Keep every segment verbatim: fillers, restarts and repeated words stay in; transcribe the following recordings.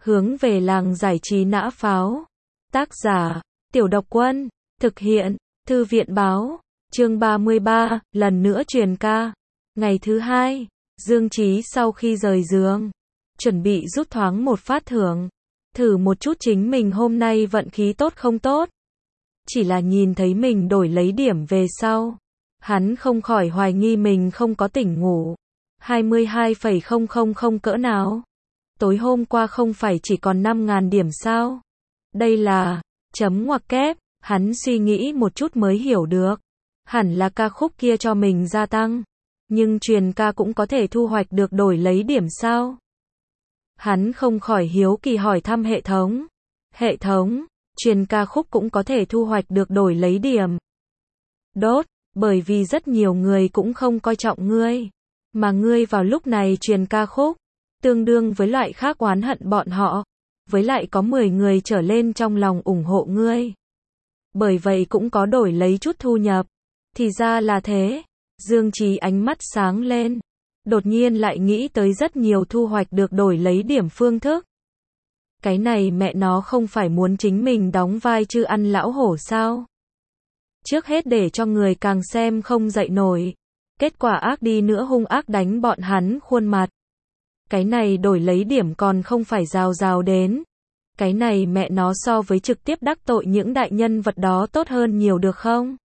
Hướng về làng giải trí nã pháo. Tác giả, Tiểu Độc Quân. Thực hiện, Thư viện báo. Chương ba mươi ba, lần nữa truyền ca. Ngày thứ hai, Dương Chí sau khi rời giường, chuẩn bị rút thoáng một phát thưởng. Thử một chút chính mình hôm nay vận khí tốt không tốt. Chỉ là nhìn thấy mình đổi lấy điểm về sau. Hắn không khỏi hoài nghi mình không có tỉnh ngủ. hai mươi hai phẩy không không không cỡ nào? Tối hôm qua không phải chỉ còn năm nghìn điểm sao? Đây là, chấm ngoặc kép, hắn suy nghĩ một chút mới hiểu được. Hẳn là ca khúc kia cho mình gia tăng. Nhưng truyền ca cũng có thể thu hoạch được đổi lấy điểm sao? Hắn không khỏi hiếu kỳ hỏi thăm hệ thống. Hệ thống, truyền ca khúc cũng có thể thu hoạch được đổi lấy điểm. Đốt, bởi vì rất nhiều người cũng không coi trọng ngươi. Mà ngươi vào lúc này truyền ca khúc, tương đương với loại khác oán hận bọn họ. Với lại có mười người trở lên trong lòng ủng hộ ngươi. Bởi vậy cũng có đổi lấy chút thu nhập. Thì ra là thế. Dương Chí ánh mắt sáng lên. Đột nhiên lại nghĩ tới rất nhiều thu hoạch được đổi lấy điểm phương thức. Cái này mẹ nó không phải muốn chính mình đóng vai chư ăn lão hổ sao? Trước hết để cho người càng xem không dậy nổi. Kết quả ác đi nữa hung ác đánh bọn hắn khuôn mặt. Cái này đổi lấy điểm còn không phải rào rào đến. Cái này mẹ nó so với trực tiếp đắc tội những đại nhân vật đó tốt hơn nhiều được không?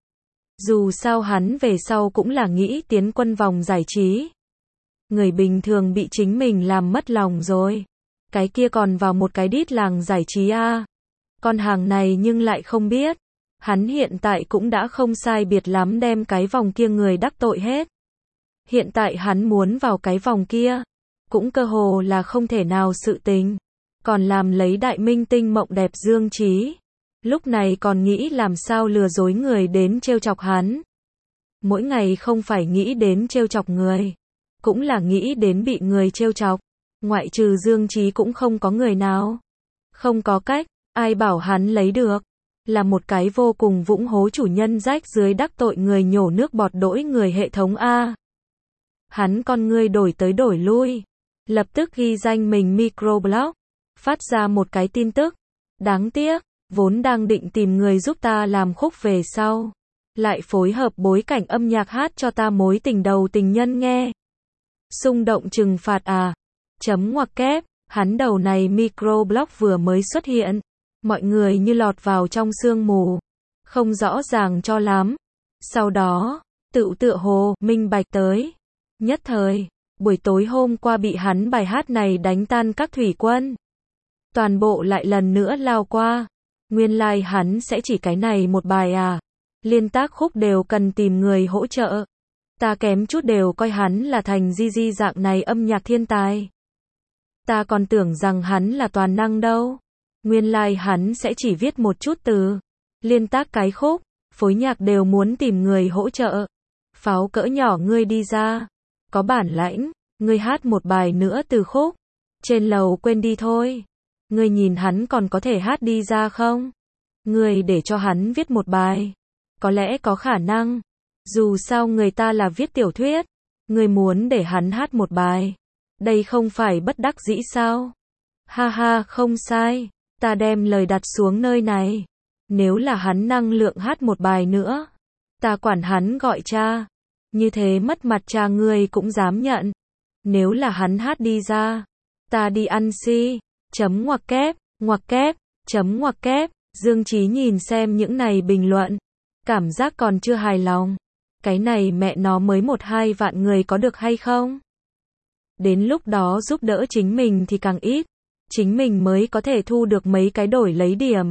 Dù sao hắn về sau cũng là nghĩ tiến quân vòng giải trí. Người bình thường bị chính mình làm mất lòng rồi. Cái kia còn vào một cái đít làng giải trí a. À. Con hàng này nhưng lại không biết. Hắn hiện tại cũng đã không sai biệt lắm đem cái vòng kia người đắc tội hết. Hiện tại hắn muốn vào cái vòng kia. Cũng cơ hồ là không thể nào sự tình. Còn làm lấy đại minh tinh mộng đẹp Dương Chí. Lúc này còn nghĩ làm sao lừa dối người đến trêu chọc hắn. Mỗi ngày không phải nghĩ đến trêu chọc người. Cũng là nghĩ đến bị người trêu chọc. Ngoại trừ Dương Chí cũng không có người nào. Không có cách, ai bảo hắn lấy được. Là một cái vô cùng vũng hố chủ nhân rách dưới đắc tội người nhổ nước bọt đỗi người hệ thống A. Hắn con ngươi đổi tới đổi lui. Lập tức ghi danh mình microblog. Phát ra một cái tin tức. Đáng tiếc, vốn đang định tìm người giúp ta làm khúc về sau. Lại phối hợp bối cảnh âm nhạc hát cho ta mối tình đầu tình nhân nghe. Xung động trừng phạt à. Chấm ngoặc kép, hắn đầu này microblog vừa mới xuất hiện. Mọi người như lọt vào trong sương mù. Không rõ ràng cho lắm. Sau đó, tự tựa hồ, minh bạch tới. Nhất thời, buổi tối hôm qua bị hắn bài hát này đánh tan các thủy quân. Toàn bộ lại lần nữa lao qua. Nguyên lai like hắn sẽ chỉ cái này một bài à. Liên tác khúc đều cần tìm người hỗ trợ. Ta kém chút đều coi hắn là thành di di dạng này âm nhạc thiên tài. Ta còn tưởng rằng hắn là toàn năng đâu. Nguyên lai like hắn sẽ chỉ viết một chút từ. Liên tác cái khúc, phối nhạc đều muốn tìm người hỗ trợ. Pháo cỡ nhỏ ngươi đi ra. Có bản lãnh, ngươi hát một bài nữa từ khúc. Trên lầu quên đi thôi. Ngươi nhìn hắn còn có thể hát đi ra không? Ngươi để cho hắn viết một bài. Có lẽ có khả năng. Dù sao người ta là viết tiểu thuyết. Ngươi muốn để hắn hát một bài. Đây không phải bất đắc dĩ sao? Ha ha, không sai. Ta đem lời đặt xuống nơi này. Nếu là hắn năng lượng hát một bài nữa. Ta quản hắn gọi cha. Như thế mất mặt cha ngươi cũng dám nhận. Nếu là hắn hát đi ra. Ta đi ăn si. Chấm ngoặc kép, ngoặc kép, chấm ngoặc kép. Dương Chí nhìn xem những này bình luận. Cảm giác còn chưa hài lòng. Cái này mẹ nó mới một hai vạn người có được hay không? Đến lúc đó giúp đỡ chính mình thì càng ít. Chính mình mới có thể thu được mấy cái đổi lấy điểm.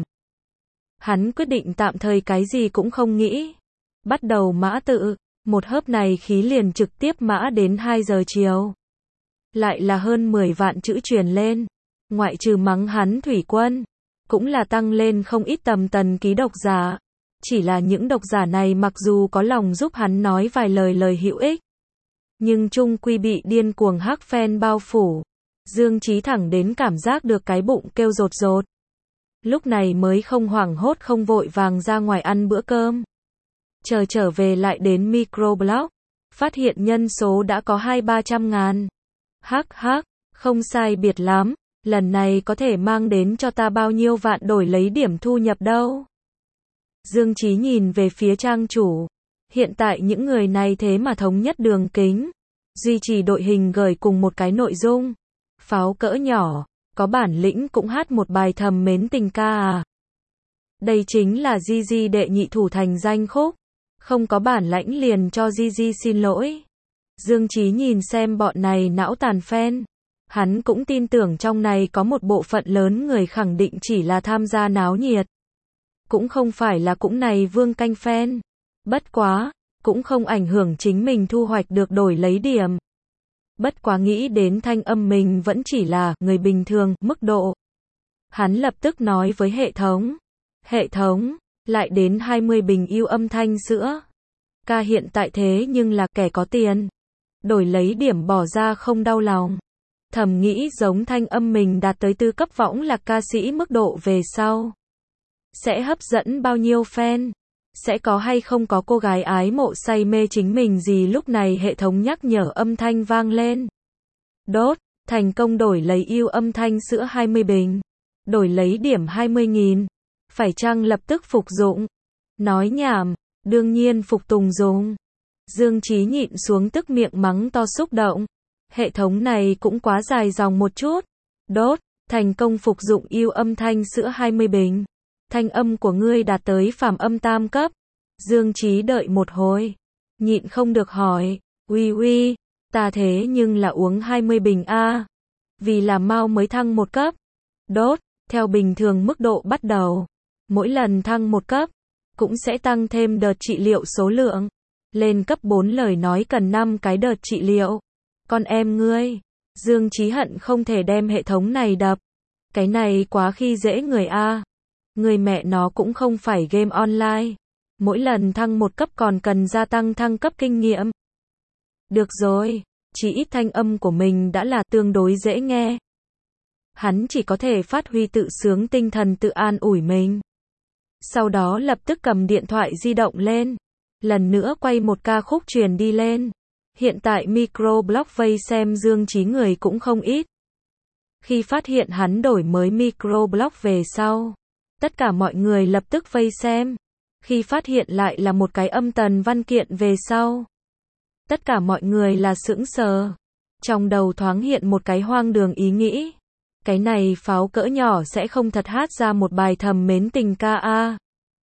Hắn quyết định tạm thời cái gì cũng không nghĩ. Bắt đầu mã tự. Một hớp này khí liền trực tiếp mã đến hai giờ chiều. Lại là hơn mười vạn chữ truyền lên. Ngoại trừ mắng hắn thủy quân. Cũng là tăng lên không ít tầm tần ký độc giả. Chỉ là những độc giả này mặc dù có lòng giúp hắn nói vài lời lời hữu ích. Nhưng chung quy bị điên cuồng hắc fan bao phủ. Dương Chí thẳng đến cảm giác được cái bụng kêu rột rột. Lúc này mới không hoảng hốt không vội vàng ra ngoài ăn bữa cơm. Chờ trở về lại đến microblog. Phát hiện nhân số đã có hai ba trăm ngàn. Hắc hắc, không sai biệt lắm. lần này có thể mang đến cho ta bao nhiêu vạn đổi lấy điểm thu nhập đâu. Dương Chí nhìn về phía trang chủ. Hiện tại những người này thế mà thống nhất đường kính, duy trì đội hình gửi cùng một cái nội dung. Pháo cỡ nhỏ, có bản lĩnh cũng hát một bài thầm mến tình ca à. Đây chính là Gigi đệ nhị thủ thành danh khúc. Không có bản lãnh liền cho Gigi xin lỗi. Dương Chí nhìn xem bọn này não tàn fan. Hắn cũng tin tưởng trong này có một bộ phận lớn người khẳng định chỉ là tham gia náo nhiệt. Cũng không phải là cũng này vương canh fan. Bất quá, cũng không ảnh hưởng chính mình thu hoạch được đổi lấy điểm. Bất quá nghĩ đến thanh âm mình vẫn chỉ là người bình thường, mức độ. Hắn lập tức nói với hệ thống. Hệ thống, lại đến hai mươi bình yêu âm thanh sữa. Ca hiện tại thế nhưng là kẻ có tiền. Đổi lấy điểm bỏ ra không đau lòng. Thầm nghĩ giống thanh âm mình đạt tới tư cấp võng lạc ca sĩ mức độ về sau. Sẽ hấp dẫn bao nhiêu fan? Sẽ có hay không có cô gái ái mộ say mê chính mình gì lúc này hệ thống nhắc nhở âm thanh vang lên. Đốt, thành công đổi lấy yêu âm thanh sữa hai mươi bình. Đổi lấy điểm hai mươi nghìn. Phải chăng lập tức phục dụng? Nói nhảm, đương nhiên phục tùng dùng. Dương Chí nhịn xuống tức miệng mắng to xúc động. Hệ thống này cũng quá dài dòng một chút. Đốt, thành công phục dụng yêu âm thanh sữa hai mươi bình. Thanh âm của ngươi đạt tới phàm âm tam cấp. Dương Chí đợi một hồi. Nhịn không được hỏi. Uy uy, ta thế nhưng là uống hai mươi bình a. Vì là mau mới thăng một cấp. Đốt, theo bình thường mức độ bắt đầu. Mỗi lần thăng một cấp, cũng sẽ tăng thêm đợt trị liệu số lượng. Lên cấp bốn lời nói cần năm cái đợt trị liệu. Con em ngươi. Dương Chí hận không thể đem hệ thống này đập. Cái này quá khi dễ người a. Người mẹ nó cũng không phải game online. Mỗi lần thăng một cấp còn cần gia tăng thăng cấp kinh nghiệm. Được rồi, chỉ ít thanh âm của mình đã là tương đối dễ nghe. Hắn chỉ có thể phát huy tự sướng tinh thần tự an ủi mình. Sau đó lập tức cầm điện thoại di động lên. Lần nữa quay một ca khúc truyền đi lên. Hiện tại microblog vây xem Dương Chí người cũng không ít. Khi phát hiện hắn đổi mới microblog về sau, tất cả mọi người lập tức vây xem. Khi phát hiện lại là một cái âm tần văn kiện về sau, tất cả mọi người là sững sờ. Trong đầu thoáng hiện một cái hoang đường ý nghĩ. Cái này pháo cỡ nhỏ sẽ không thật hát ra một bài thầm mến tình ca a.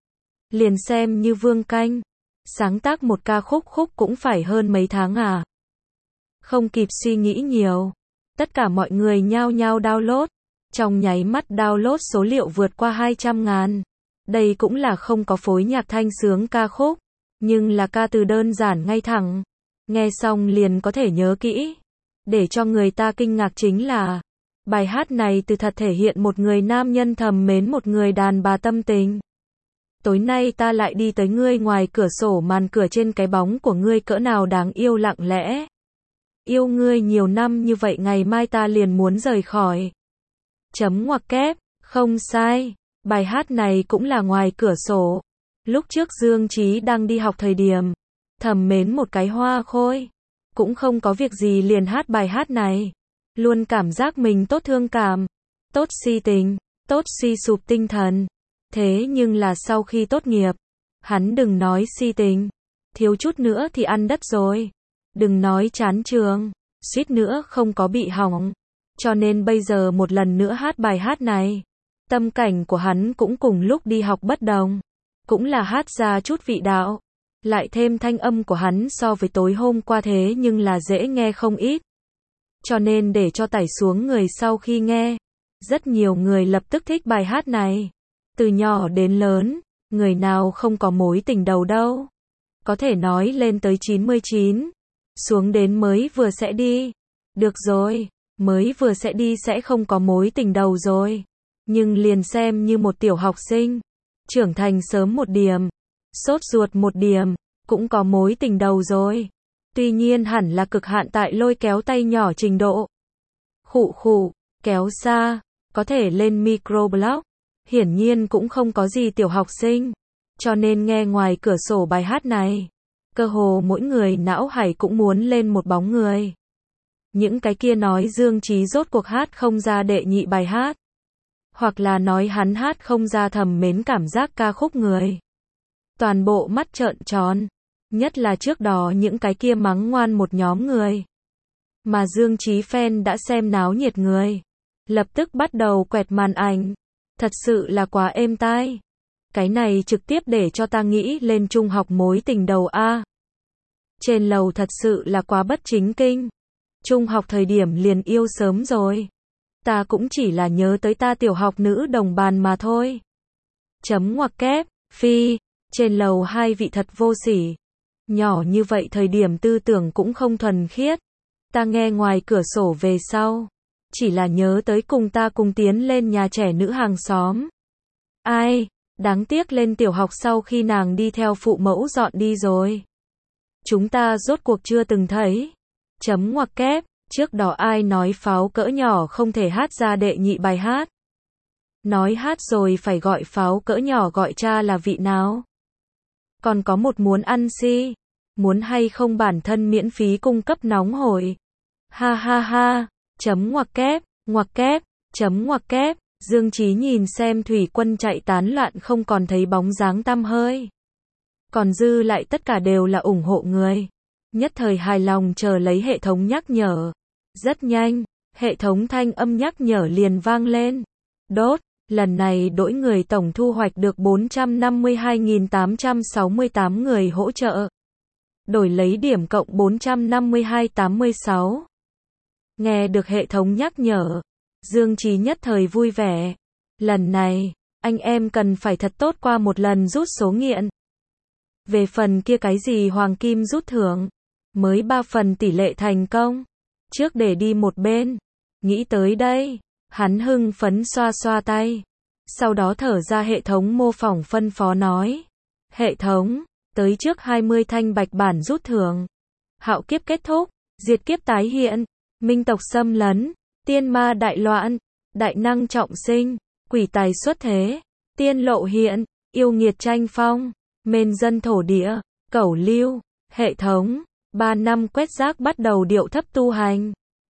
Liền xem như vương canh. Sáng tác một ca khúc khúc cũng phải hơn mấy tháng à. Không kịp suy nghĩ nhiều. Tất cả mọi người nhao nhao download. Trong nháy mắt download số liệu vượt qua hai trăm ngàn. Đây cũng là không có phối nhạc thanh sướng ca khúc. Nhưng là ca từ đơn giản ngay thẳng. Nghe xong liền có thể nhớ kỹ. Để cho người ta kinh ngạc chính là bài hát này từ thật thể hiện một người nam nhân thầm mến một người đàn bà tâm tình. Tối nay ta lại đi tới ngươi ngoài cửa sổ màn cửa trên cái bóng của ngươi cỡ nào đáng yêu lặng lẽ. Yêu ngươi nhiều năm như vậy ngày mai ta liền muốn rời khỏi. Chấm ngoặc kép, không sai. Bài hát này cũng là ngoài cửa sổ. Lúc trước Dương Chí đang đi học thời điểm, thầm mến một cái hoa khôi. Cũng không có việc gì liền hát bài hát này. Luôn cảm giác mình tốt thương cảm, tốt si tình, tốt suy sụp tinh thần. Thế nhưng là sau khi tốt nghiệp, hắn đừng nói si tình, thiếu chút nữa thì ăn đất rồi. Đừng nói chán trường, suýt nữa không có bị hỏng. Cho nên bây giờ một lần nữa hát bài hát này. Tâm cảnh của hắn cũng cùng lúc đi học bất đồng. Cũng là hát ra chút vị đạo. Lại thêm thanh âm của hắn so với tối hôm qua thế nhưng là dễ nghe không ít. Cho nên để cho tải xuống người sau khi nghe. Rất nhiều người lập tức thích bài hát này. Từ nhỏ đến lớn, người nào không có mối tình đầu đâu. Có thể nói lên tới chín mươi chín. Xuống đến mới vừa sẽ đi. Được rồi, mới vừa sẽ đi sẽ không có mối tình đầu rồi. Nhưng liền xem như một tiểu học sinh. Trưởng thành sớm một điểm. Sốt ruột một điểm. Cũng có mối tình đầu rồi. Tuy nhiên hẳn là cực hạn tại lôi kéo tay nhỏ trình độ. Khụ khụ, kéo xa. Có thể lên microblog. Hiển nhiên cũng không có gì tiểu học sinh. Cho nên nghe ngoài cửa sổ bài hát này. Cơ hồ mỗi người não hải cũng muốn lên một bóng người. Những cái kia nói Dương Chí rốt cuộc hát không ra đệ nhị bài hát. Hoặc là nói hắn hát không ra thầm mến cảm giác ca khúc người. Toàn bộ mắt trợn tròn. Nhất là trước đó những cái kia mắng ngoan một nhóm người. Mà Dương Chí fan đã xem náo nhiệt người. Lập tức bắt đầu quẹt màn ảnh. Thật sự là quá êm tai. Cái này trực tiếp để cho ta nghĩ lên trung học mối tình đầu A. Trên lầu thật sự là quá bất chính kinh. Trung học thời điểm liền yêu sớm rồi. Ta cũng chỉ là nhớ tới ta tiểu học nữ đồng bàn mà thôi. Chấm ngoặc kép, phi, trên lầu hai vị thật vô sỉ. Nhỏ như vậy thời điểm tư tưởng cũng không thuần khiết. Ta nghe ngoài cửa sổ về sau. Chỉ là nhớ tới cùng ta cùng tiến lên nhà trẻ nữ hàng xóm. Ai, đáng tiếc lên tiểu học sau khi nàng đi theo phụ mẫu dọn đi rồi. Chúng ta rốt cuộc chưa từng thấy. Chấm ngoặc kép, trước đó ai nói pháo cỡ nhỏ không thể hát ra đệ nhị bài hát. Nói hát rồi phải gọi pháo cỡ nhỏ gọi cha là vị nào. Còn có một muốn ăn si. Muốn hay không bản thân miễn phí cung cấp nóng hổi. Ha ha ha, chấm ngoặc kép, ngoặc kép, chấm ngoặc kép. Dương Chí nhìn xem thủy quân chạy tán loạn không còn thấy bóng dáng tăm hơi. Còn dư lại tất cả đều là ủng hộ người. Nhất thời hài lòng chờ lấy hệ thống nhắc nhở. Rất nhanh, hệ thống thanh âm nhắc nhở liền vang lên. Đốt, lần này đổi người tổng thu hoạch được bốn trăm năm mươi hai nghìn tám trăm sáu mươi tám người hỗ trợ. Đổi lấy điểm cộng bốn trăm năm mươi hai nghìn tám mươi sáu. Nghe được hệ thống nhắc nhở, Dương Chí nhất thời vui vẻ. Lần này, anh em cần phải thật tốt qua một lần rút số nghiện. Về phần kia cái gì hoàng kim rút thưởng, mới ba phần tỷ lệ thành công. Trước để đi một bên. Nghĩ tới đây, hắn hưng phấn xoa xoa tay. Sau đó thở ra hệ thống mô phỏng phân phó nói. Hệ thống, tới trước hai mươi thanh bạch bản rút thưởng. Hạo kiếp kết thúc, diệt kiếp tái hiện, minh tộc xâm lấn, tiên ma đại loạn, đại năng trọng sinh, quỷ tài xuất thế, tiên lộ hiện, yêu nghiệt tranh phong, mên dân thổ địa, cẩu lưu, hệ thống, ba năm quét rác bắt đầu điệu thấp tu hành.